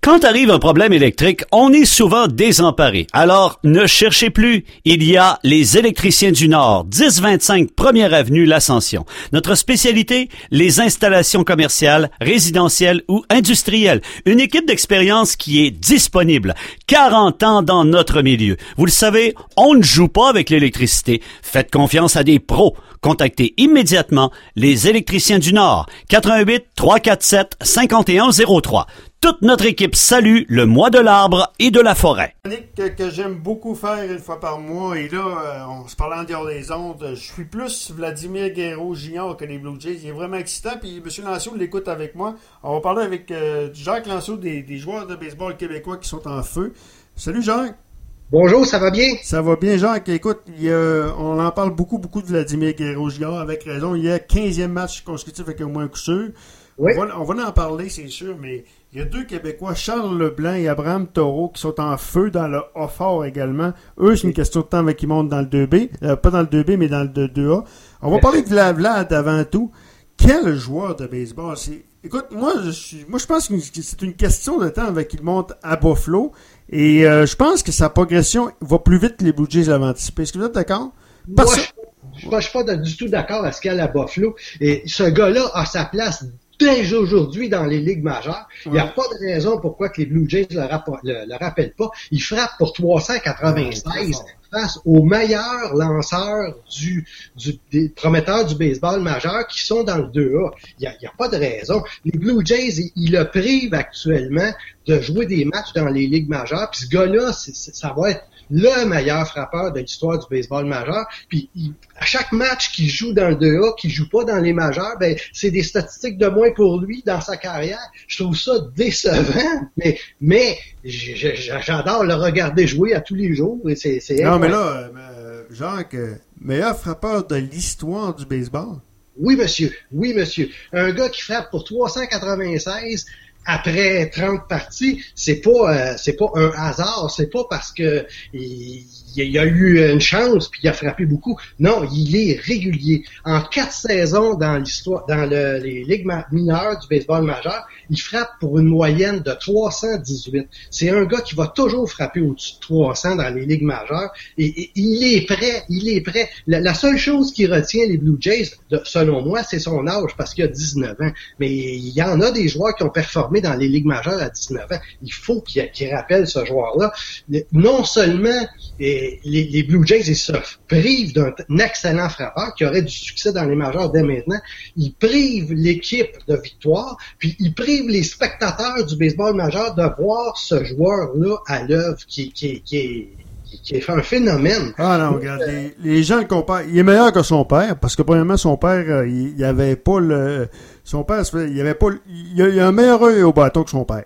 Quand arrive un problème électrique, on est souvent désemparé. Alors, ne cherchez plus. Il y a les électriciens du Nord, 1025 Première Avenue, l'Ascension. Notre spécialité, les installations commerciales, résidentielles ou industrielles. Une équipe d'expérience qui est disponible. 40 ans dans notre milieu. Vous le savez, on ne joue pas avec l'électricité. Faites confiance à des pros. Contactez immédiatement les électriciens du Nord. 88 347 5103. Toute notre équipe salue le mois de l'arbre et de la forêt. Que j'aime beaucoup faire une fois par mois, et là, on se parlait en dehors des ondes, je suis plus Vladimir Guerreau Junior que les Blue Jays. Il est vraiment excitant, puis M. Lanceau l'écoute avec moi. On va parler avec Jacques Lanceau des joueurs de baseball québécois qui sont en feu. Salut Jacques! Bonjour, ça va bien? Ça va bien, Jacques. Écoute, on en parle beaucoup de Vladimir Guerreau Junior, avec raison. Il y a 15e match consécutif avec au moins un coup sûr. Oui. On va en parler, c'est sûr, mais il y a deux Québécois, Charles Leblanc et Abraham Taureau, qui sont en feu dans le A-Fort également. Eux, c'est une question de temps avec qu'ils montent dans le 2B. Pas dans le 2B, mais dans le 2A. On va parler de Vlad avant tout. Quel joueur de baseball! Écoute, moi, je pense que c'est une question de temps avec qu'il monte à Buffalo. Et je pense que sa progression va plus vite que les Blue Jays l'avaient anticipé. Est-ce que vous êtes d'accord? Moi, je suis pas du tout d'accord avec ce qu'il y a à Buffalo. Et ce gars-là a sa place déjà aujourd'hui dans les ligues majeures. Il n'y a pas de raison pourquoi que les Blue Jays le rappellent pas. Il frappe pour 396 face aux meilleurs lanceurs des prometteurs du baseball majeur qui sont dans le 2A. Il n'y a pas de raison. Les Blue Jays, ils le privent actuellement de jouer des matchs dans les ligues majeures. Puis ce gars-là, ça va être le meilleur frappeur de l'histoire du baseball majeur. Puis à chaque match qu'il joue dans le 2A, qu'il joue pas dans les majeurs, ben c'est des statistiques de moins pour lui dans sa carrière. Je trouve ça décevant, mais j'adore le regarder jouer à tous les jours. Et c'est non, mais là, Jacques, meilleur frappeur de l'histoire du baseball. Oui, monsieur. Oui, monsieur. Un gars qui frappe pour 396 après 30 parties, c'est pas un hasard, c'est pas parce que il a eu une chance puis il a frappé beaucoup. Non, il est régulier. En 4 saisons dans l'histoire, les ligues mineures du baseball majeur, il frappe pour une moyenne de 318. C'est un gars qui va toujours frapper au-dessus de 300 dans les ligues majeures et il est prêt. La seule chose qui retient les Blue Jays, selon moi, c'est son âge parce qu'il a 19 ans. Mais il y en a des joueurs qui ont performé dans les ligues majeures à 19 ans. Il faut qu'il rappelle ce joueur-là. Non seulement les Blue Jays ils se privent d'un excellent frappeur qui aurait du succès dans les majeures dès maintenant, ils privent l'équipe de victoire, puis ils privent les spectateurs du baseball majeur de voir ce joueur-là à l'œuvre qui est un phénomène. Ah non, regarde, les gens le comparent. Il est meilleur que son père, parce que premièrement, son père, il avait pas le... Son père, il avait pas... Il a un meilleur œil au bâton que son père.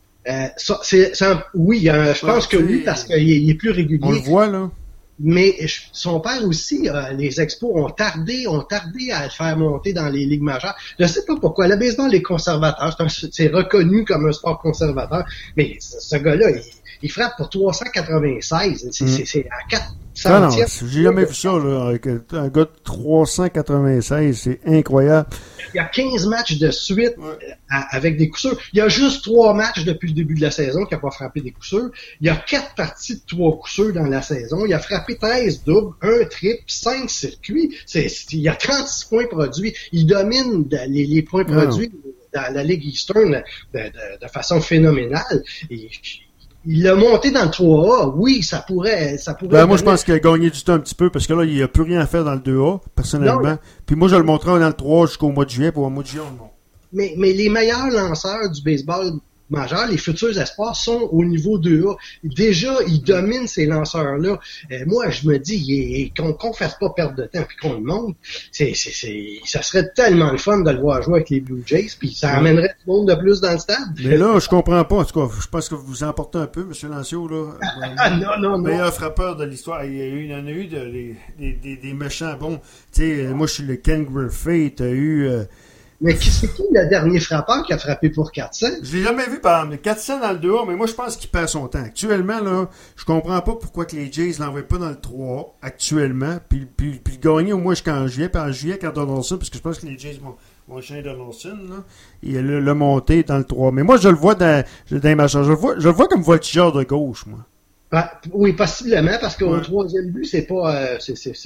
Oui, je pense que oui, parce qu'il est plus régulier. On le voit, là. Mais son père aussi, les Expos ont tardé à le faire monter dans les ligues majeures. Je sais pas pourquoi. Le baseball est conservateur. C'est reconnu comme un sport conservateur. Mais ce gars-là, il frappe pour 396. C'est à 4 centièmes. Non, j'ai jamais vu ça, là, avec un gars de 396. C'est incroyable. Il y a 15 matchs de suite avec des coups sûrs. Il y a juste 3 matchs depuis le début de la saison qui n'a pas frappé des coups sûrs. Il y a 4 parties de 3 coups sûrs dans la saison. Il a frappé 13 doubles, 1 triple, 5 circuits. Il y a 36 points produits. Il domine les points produits dans la Ligue Eastern de façon phénoménale. Et il l'a monté dans le 3A. Oui, ça pourrait. Moi, je pense qu'il a gagné du temps un petit peu parce que là, il n'y a plus rien à faire dans le 2A, personnellement. Non, puis moi, je le montrerai dans le 3A jusqu'au mois de juillet. Pour le mois de juillet, on le montre. Mais les meilleurs lanceurs du baseball majeur, les futurs espoirs, sont au niveau 2A. Déjà, ils dominent ces lanceurs-là. Moi, je me dis qu'on ne fasse pas perdre de temps puis qu'on le monte. Ça serait tellement le fun de le voir jouer avec les Blue Jays, puis ça amènerait tout le monde de plus dans le stade. Mais là, je comprends pas. En tout cas, je pense que vous emportez un peu, M. Lancio, là. Non. Meilleur frappeur de l'histoire. Il y en a eu des méchants. Bon, tu sais, moi, je suis le Ken Griffey. T'as eu... Mais c'est qui le dernier frappeur qui a frappé pour 400? Je l'ai jamais vu, par exemple. 400 dans le 2A, mais moi, je pense qu'il perd son temps. Actuellement, là, je comprends pas pourquoi que les Jays l'envoient pas dans le 3A, actuellement, puis gagner au moins jusqu'en juillet, puis en juillet, quand on a ça, parce que je pense que les Jays mon chien Donaldson, là, il l'a monté dans le 3. Mais moi, je le vois dans les matchs. Je le vois comme voltigeur de gauche, moi. Oui, possiblement, parce qu'au Ouais. troisième but, c'est pas,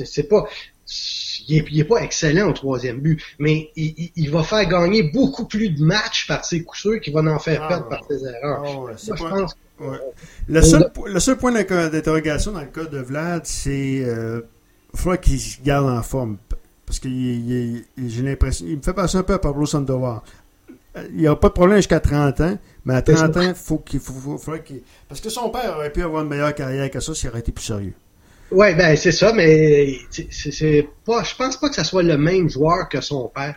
il est pas excellent au troisième but, mais il va faire gagner beaucoup plus de matchs par ses coups sûrs qu'il va en faire perdre par ses erreurs. Ouais, Moi, je pense ouais. Le seul point d'interrogation dans le cas de Vlad, c'est il faudra qu'il se garde en forme. Parce que j'ai l'impression, il me fait passer un peu à Pablo Sandoval. Il n'y a pas de problème jusqu'à 30 ans, mais à 30 ans, faudrait qu'il... Parce que son père aurait pu avoir une meilleure carrière que ça s'il aurait été plus sérieux. Ouais, ben c'est ça, mais c'est pas. Je pense pas que ça soit le même joueur que son père.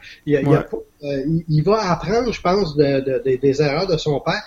Il va apprendre, je pense, des erreurs de son père.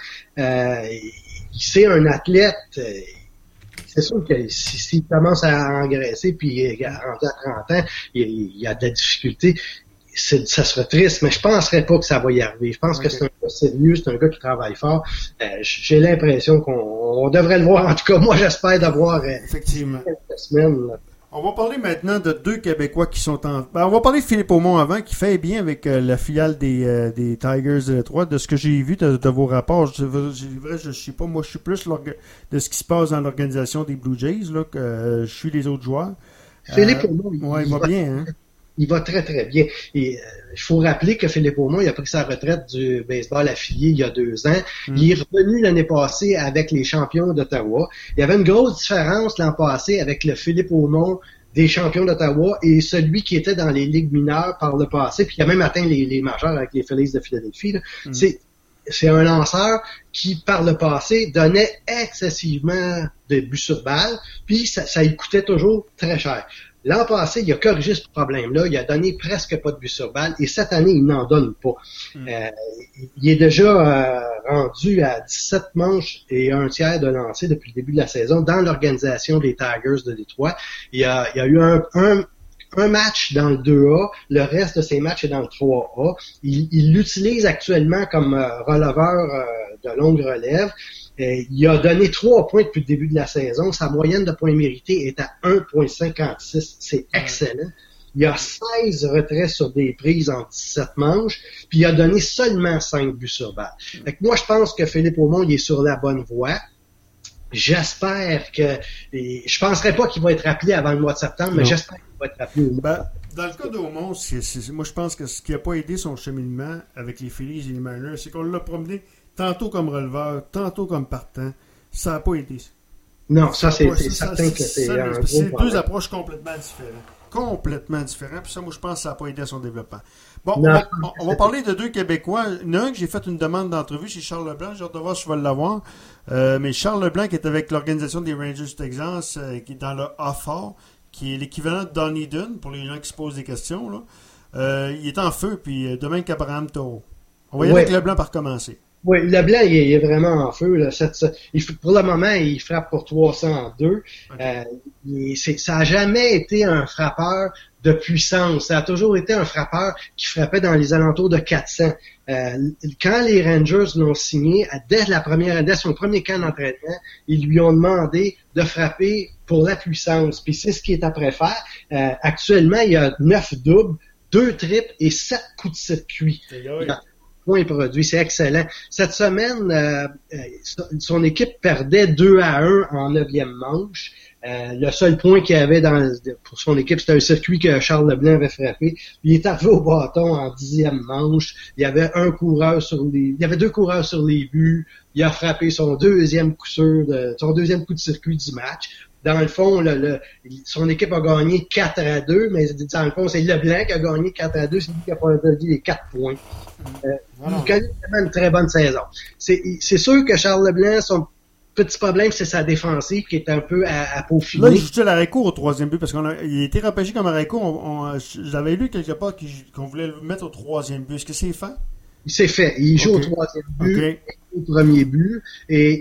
C'est un athlète. C'est sûr que s'il commence à engraisser puis à 30 ans, il y a de la difficulté. Ça serait triste, mais je penserais pas que ça va y arriver. Je pense que c'est un gars sérieux, c'est un gars qui travaille fort. J'ai l'impression qu'on devrait le voir. En tout cas, moi, j'espère d'avoir effectivement quelques semaines. Là. On va parler maintenant de deux Québécois qui sont en... on va parler de Philippe Aumont avant, qui fait bien avec la filiale des Tigers de Détroit. De ce que j'ai vu de vos rapports, je suis pas, moi je suis plus de ce qui se passe dans l'organisation des Blue Jays, là, que je suis les autres joueurs. Philippe Aumont, il va bien, hein? Il va très, très bien. Et il faut rappeler que Philippe Aumont, il a pris sa retraite du baseball affilié il y a 2 ans. Il est revenu l'année passée avec les champions d'Ottawa. Il y avait une grosse différence l'an passé avec le Philippe Aumont des champions d'Ottawa et celui qui était dans les ligues mineures par le passé, puis il a même atteint les majeures avec les Phillies de Philadelphie. C'est un lanceur qui, par le passé, donnait excessivement de buts sur balle, puis ça lui coûtait toujours très cher. L'an passé, il a corrigé ce problème-là. Il a donné presque pas de buts sur balle. Et cette année, il n'en donne pas. Il est déjà rendu à 17 manches et un tiers de lancer depuis le début de la saison dans l'organisation des Tigers de Détroit. Il y a eu un match dans le 2A. Le reste de ses matchs est dans le 3A. Il l'utilise actuellement comme releveur de longue relève. Il a donné 3 points depuis le début de la saison. Sa moyenne de points mérités est à 1,56. C'est excellent. Il a 16 retraits sur des prises en 17 manches, puis il a donné seulement 5 buts sur balle. Fait que moi, je pense que Philippe Aumont, il est sur la bonne voie. J'espère que... Je penserais pas qu'il va être appelé avant le mois de septembre, mais j'espère qu'il va être appelé au mois. Dans le cas d'Aumont, moi, je pense que ce qui n'a pas aidé son cheminement avec les Phillies et les Mariners, c'est qu'on l'a promené tantôt comme releveur, tantôt comme partant. Ça n'a pas aidé. Non, ça, c'est certain que c'est un gros c'est problème. deux approches complètement différentes. Puis ça, moi, je pense que ça n'a pas aidé à son développement. Bon, on va parler de deux Québécois. Il y en a un que j'ai fait une demande d'entrevue chez Charles Leblanc. J'ai hâte de voir si je vais l'avoir. Mais Charles Leblanc, qui est avec l'organisation des Rangers du Texas, qui est dans le A-Fort, qui est l'équivalent de Donnie Dunn, pour les gens qui se posent des questions. Là. Il est en feu, puis demain qu'Abraham Taureau. On va y aller avec Leblanc par commencer. Oui, Leblanc, il est vraiment en feu. Là. Pour le moment, il frappe pour 302. Okay. Ça n'a jamais été un frappeur de puissance. Ça a toujours été un frappeur qui frappait dans les alentours de 400. Quand les Rangers l'ont signé, dès son premier camp d'entraînement, ils lui ont demandé de frapper pour la puissance. Puis c'est ce qu'il est après faire. Actuellement, il y a 9 doubles, 2 triples et 7 coups de circuit. Point produit, c'est excellent. Cette semaine, son équipe perdait 2-1 en 9e manche. Le seul point qu'il y avait pour son équipe, c'était un circuit que Charles Leblanc avait frappé. Il est arrivé au bâton en 10e manche. Il y avait deux coureurs sur les buts. Il a frappé son deuxième coup de circuit du match. Dans le fond, son équipe a gagné 4-2, mais dans le fond, c'est Leblanc qui a gagné 4-2, c'est lui qui a perdu les 4 points. Il connaît vraiment une très bonne saison. C'est sûr que Charles Leblanc, son petit problème, c'est sa défensive qui est un peu à peaufiner. Là, il joue à l'arrêt-court au 3e but, parce qu'il a été repêché comme arrêt-court. J'avais lu quelque part qu'on voulait le mettre au 3e but. Est-ce que c'est fait? C'est fait. Il joue au 3e but, au 1er but, et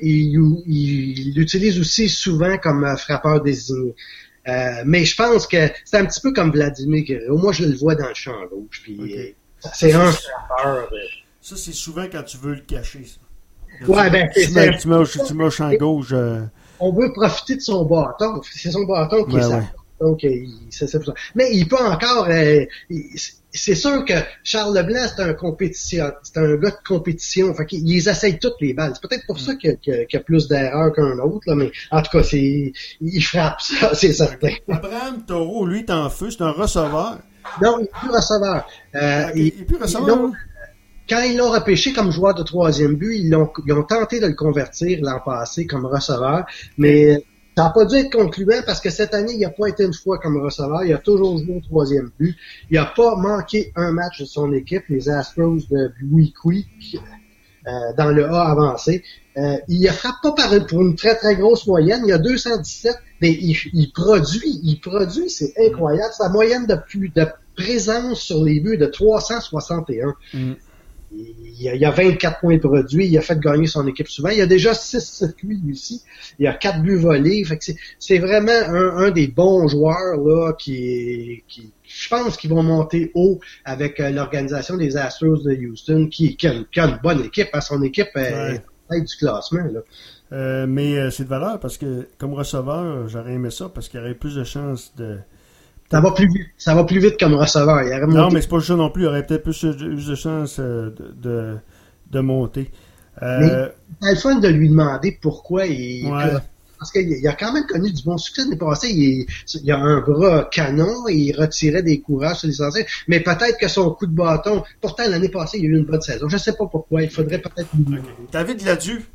il l'utilise aussi souvent comme frappeur désigné. Mais je pense que c'est un petit peu comme Vladimir Guerrero. Moi, je le vois dans le champ gauche. Puis c'est un frappeur. Ça, c'est souvent quand tu veux le cacher, ça. Ouais, tu mets au champ gauche. On veut profiter de son bâton. C'est son bâton qui est ça. Donc, c'est pour ça. Mais il peut encore... c'est sûr que Charles Leblanc, c'est un gars de compétition. Fait qu'il les essaye toutes les balles. C'est peut-être pour ça qu'il y a plus d'erreurs qu'un autre, là, mais en tout cas, il frappe, ça, c'est certain. Abraham Taureau, lui, est en feu, c'est un receveur. Non, il n'est plus receveur. Il n'est plus receveur. Quand ils l'ont repêché comme joueur de troisième but, ils ont tenté de le convertir l'an passé comme receveur, mais ça n'a pas dû être concluant parce que cette année, il n'a pas été une fois comme receveur. Il a toujours joué au troisième but. Il n'a pas manqué un match de son équipe, les Astros de Buick, dans le A avancé. Il frappe pas pour une très très grosse moyenne. Il a 217, mais il produit, c'est incroyable. Sa moyenne de présence sur les buts est de 361. Il a 24 points produits, il a fait gagner son équipe souvent. Il a déjà 6 circuits, lui aussi. Il a 4 buts volés. Fait que c'est vraiment un des bons joueurs là qui je pense qu'ils vont monter haut avec l'organisation des Astros de Houston qui a une bonne équipe. Hein. Son équipe est tête du classement. Là. Mais c'est de valeur parce que comme receveur, j'aurais aimé ça parce qu'il y aurait plus de chances de... Ça va plus vite comme receveur. Non, mais c'est pas ça non plus. Il y aurait peut-être plus de chances de monter. Mais c'est le fun de lui demander pourquoi parce qu'il a quand même connu du bon succès l'année passée. Il a un bras canon, il retirait des courages sur les anciens, mais peut-être que son coup de bâton, pourtant l'année passée, il a eu une bonne saison. Je sais pas pourquoi. Il faudrait peut-être lui demander. David Gladu.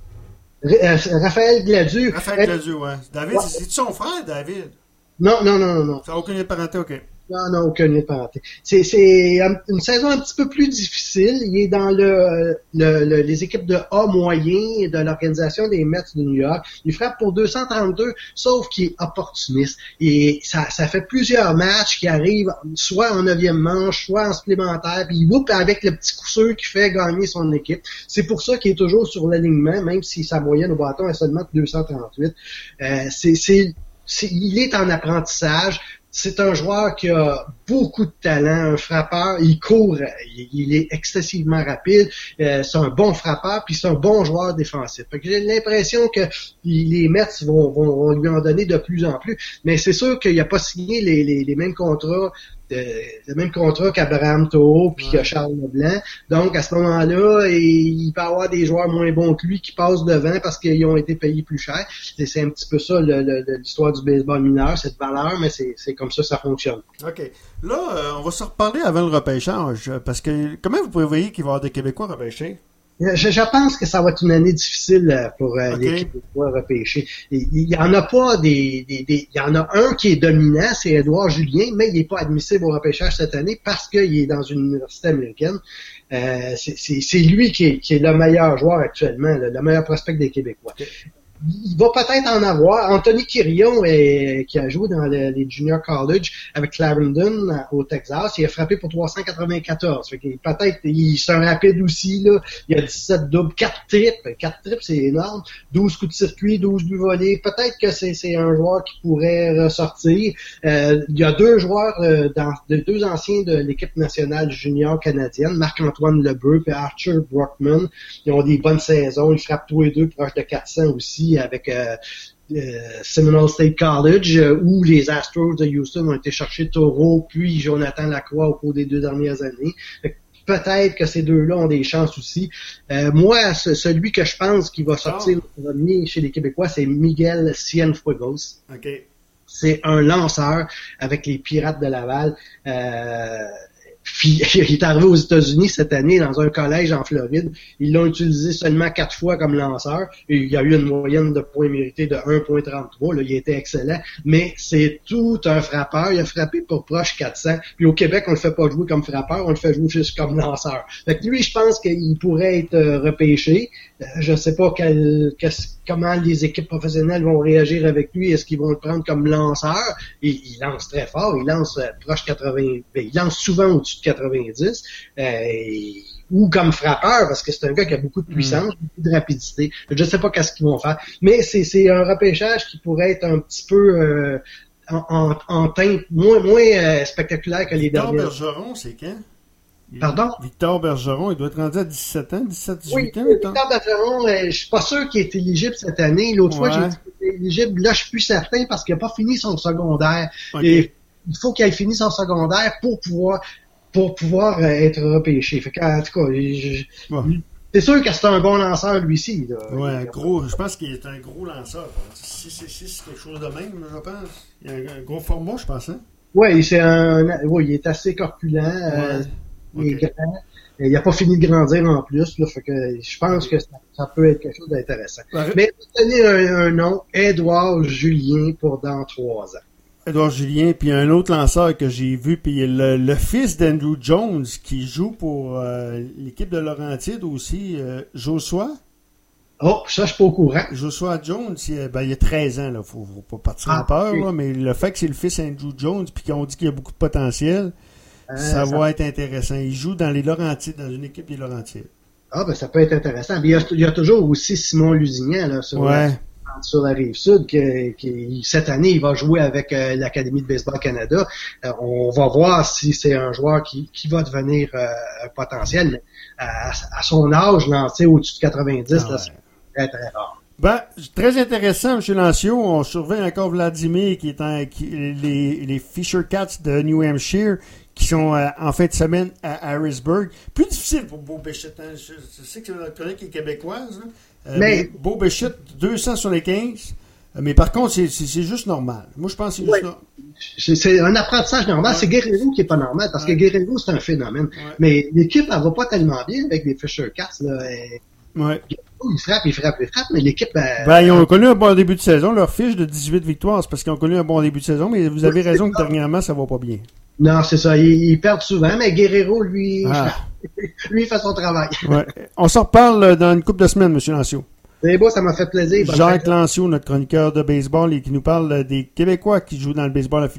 Raphaël Gladu. Raphaël Gladu, ouais. David, c'est son frère, David? Non. Ça n'a aucun lien de parenté, OK. Non, aucun lien de parenté. C'est une saison un petit peu plus difficile. Il est dans les équipes de A moyen de l'organisation des Mets de New York. Il frappe pour 232, sauf qu'il est opportuniste. Et ça fait plusieurs matchs qui arrivent soit en 9e manche, soit en supplémentaire, puis il whoop avec le petit coup sûr qui fait gagner son équipe. C'est pour ça qu'il est toujours sur l'alignement, même si sa moyenne au bâton est seulement de 238. Il est en apprentissage. C'est un joueur qui a beaucoup de talent, un frappeur. Il court, il est excessivement rapide. C'est un bon frappeur, puis c'est un bon joueur défensif. Fait que j'ai l'impression que les Mets vont lui en donner de plus en plus. Mais c'est sûr qu'il n'a pas signé les mêmes contrats. Le même contrat qu'Abraham Taureau puis que Charles Leblanc. Donc, à ce moment-là, il peut y avoir des joueurs moins bons que lui qui passent devant parce qu'ils ont été payés plus cher. C'est un petit peu ça l'histoire du baseball mineur, cette valeur, mais c'est comme ça fonctionne. OK. Là, on va se reparler avant le repêchage parce que comment vous prévoyez qu'il va y avoir des Québécois repêchés? Je pense que ça va être une année difficile pour les Québécois repêchés. Il y en a pas il y en a un qui est dominant, c'est Édouard Julien, mais il n'est pas admissible au repêchage cette année parce qu'il est dans une université américaine. C'est lui qui est le meilleur joueur actuellement, le meilleur prospect des Québécois. Okay. Il va peut-être en avoir. Anthony Quirion, qui a joué dans les Junior College avec Clarendon au Texas, il a frappé pour 394. Fait que peut-être, c'est un rapide aussi, là. Il y a 17 doubles, 4 triples. 4 triples, c'est énorme. 12 coups de circuit, 12 buts volés. Peut-être que c'est un joueur qui pourrait ressortir. Il y a 2 joueurs, deux anciens de l'équipe nationale junior canadienne, Marc-Antoine Lebeuf et Archer Brockman. Ils ont des bonnes saisons. Ils frappent tous les deux proches de 400 aussi avec Seminole State College, où les Astros de Houston ont été chercher Taureau, puis Jonathan Lacroix au cours des 2 dernières années. Peut-être que ces deux-là ont des chances aussi. Moi, celui que je pense qui va sortir le premier chez les Québécois, c'est Miguel Cienfuegos. Okay. C'est un lanceur avec les Pirates de Laval. Il est arrivé aux États-Unis cette année dans un collège en Floride. Ils l'ont utilisé seulement 4 fois comme lanceur. Et il y a eu une moyenne de points mérités de 1.33. Là, il était excellent. Mais c'est tout un frappeur. Il a frappé pour proche 400. Puis au Québec, on le fait pas jouer comme frappeur, on le fait jouer juste comme lanceur. Fait que lui, je pense qu'il pourrait être repêché. Je sais pas comment les équipes professionnelles vont réagir avec lui. Est-ce qu'ils vont le prendre comme lanceur? Il lance très fort. Il lance proche 80. Il lance souvent au-dessus de 90. Ou comme frappeur, parce que c'est un gars qui a beaucoup de puissance, beaucoup de rapidité. Je sais pas qu'est-ce qu'ils vont faire. Mais c'est un repêchage qui pourrait être un petit peu en teinte moins spectaculaire que les derniers. Bergeron, c'est quand? Pardon? Victor Bergeron, il doit être rendu à 17 ans, 17-18 Oui, ans. Victor Bergeron, je suis pas sûr qu'il est éligible cette année. L'autre fois, j'ai dit qu'il était éligible. Là, je suis plus certain parce qu'il n'a pas fini son secondaire. Okay. Et il faut qu'il ait fini son secondaire pour pouvoir être repêché. Fait qu'en tout cas, c'est sûr que c'est un bon lanceur, lui-ci. Ouais, gros, je pense qu'il est un gros lanceur. Si c'est quelque chose de même, je pense. Il a un gros format, je pense, hein? Oui, il est assez corpulent, il est grand. Il n'a pas fini de grandir en plus, là, fait que je pense que ça peut être quelque chose d'intéressant. Ouais. Mais donner un nom, Édouard Julien pour dans 3 ans. Édouard Julien, puis un autre lanceur que j'ai vu, puis le fils d'Andrew Jones qui joue pour l'équipe de Laurentides aussi, Joshua. Oh, ça, je suis pas au courant. Joshua Jones, il a 13 ans, là. Faut pas partir en peur, là, mais le fait que c'est le fils d'Andrew Jones, puis qu'on dit qu'il y a beaucoup de potentiel, ça va être intéressant. Il joue dans les Laurentides, dans une équipe des Laurentides. Ah, ben, ça peut être intéressant. Mais il y a toujours aussi Simon Lusignan, là, sur la Rive-Sud, qui cette année, il va jouer avec l'Académie de baseball Canada. On va voir si c'est un joueur qui va devenir un potentiel. Mais à son âge, lancer au-dessus de 90, là, c'est très, très rare. Ben, très intéressant, M. Lancio. On surveille encore Vladimir, qui est les Fisher Cats de New Hampshire, qui sont en fin de semaine à Harrisburg. Plus difficile pour Beau Bichette. Hein? Je sais que notre chronique est québécoise. Mais Beau Bichette, 200 sur les 15. Mais par contre, c'est juste normal. Moi, je pense que c'est juste normal. C'est un apprentissage normal. C'est Guerrero qui est pas normal, parce que Guerrero, c'est un phénomène. Mais l'équipe, elle va pas tellement bien avec les Fisher Cats. Là. Il frappe, mais l'équipe... ils ont connu un bon début de saison. Leur fiche de 18 victoires, c'est parce qu'ils ont connu un bon début de saison, mais vous avez raison que dernièrement, ça va pas bien. Non, c'est ça. Ils perdent souvent, mais Guerrero, lui, il fait son travail. Ouais. On s'en reparle dans une couple de semaines, M. Lancio. C'est beau, ça m'a fait plaisir. Jacques Lancio, notre chroniqueur de baseball, qui nous parle des Québécois qui jouent dans le baseball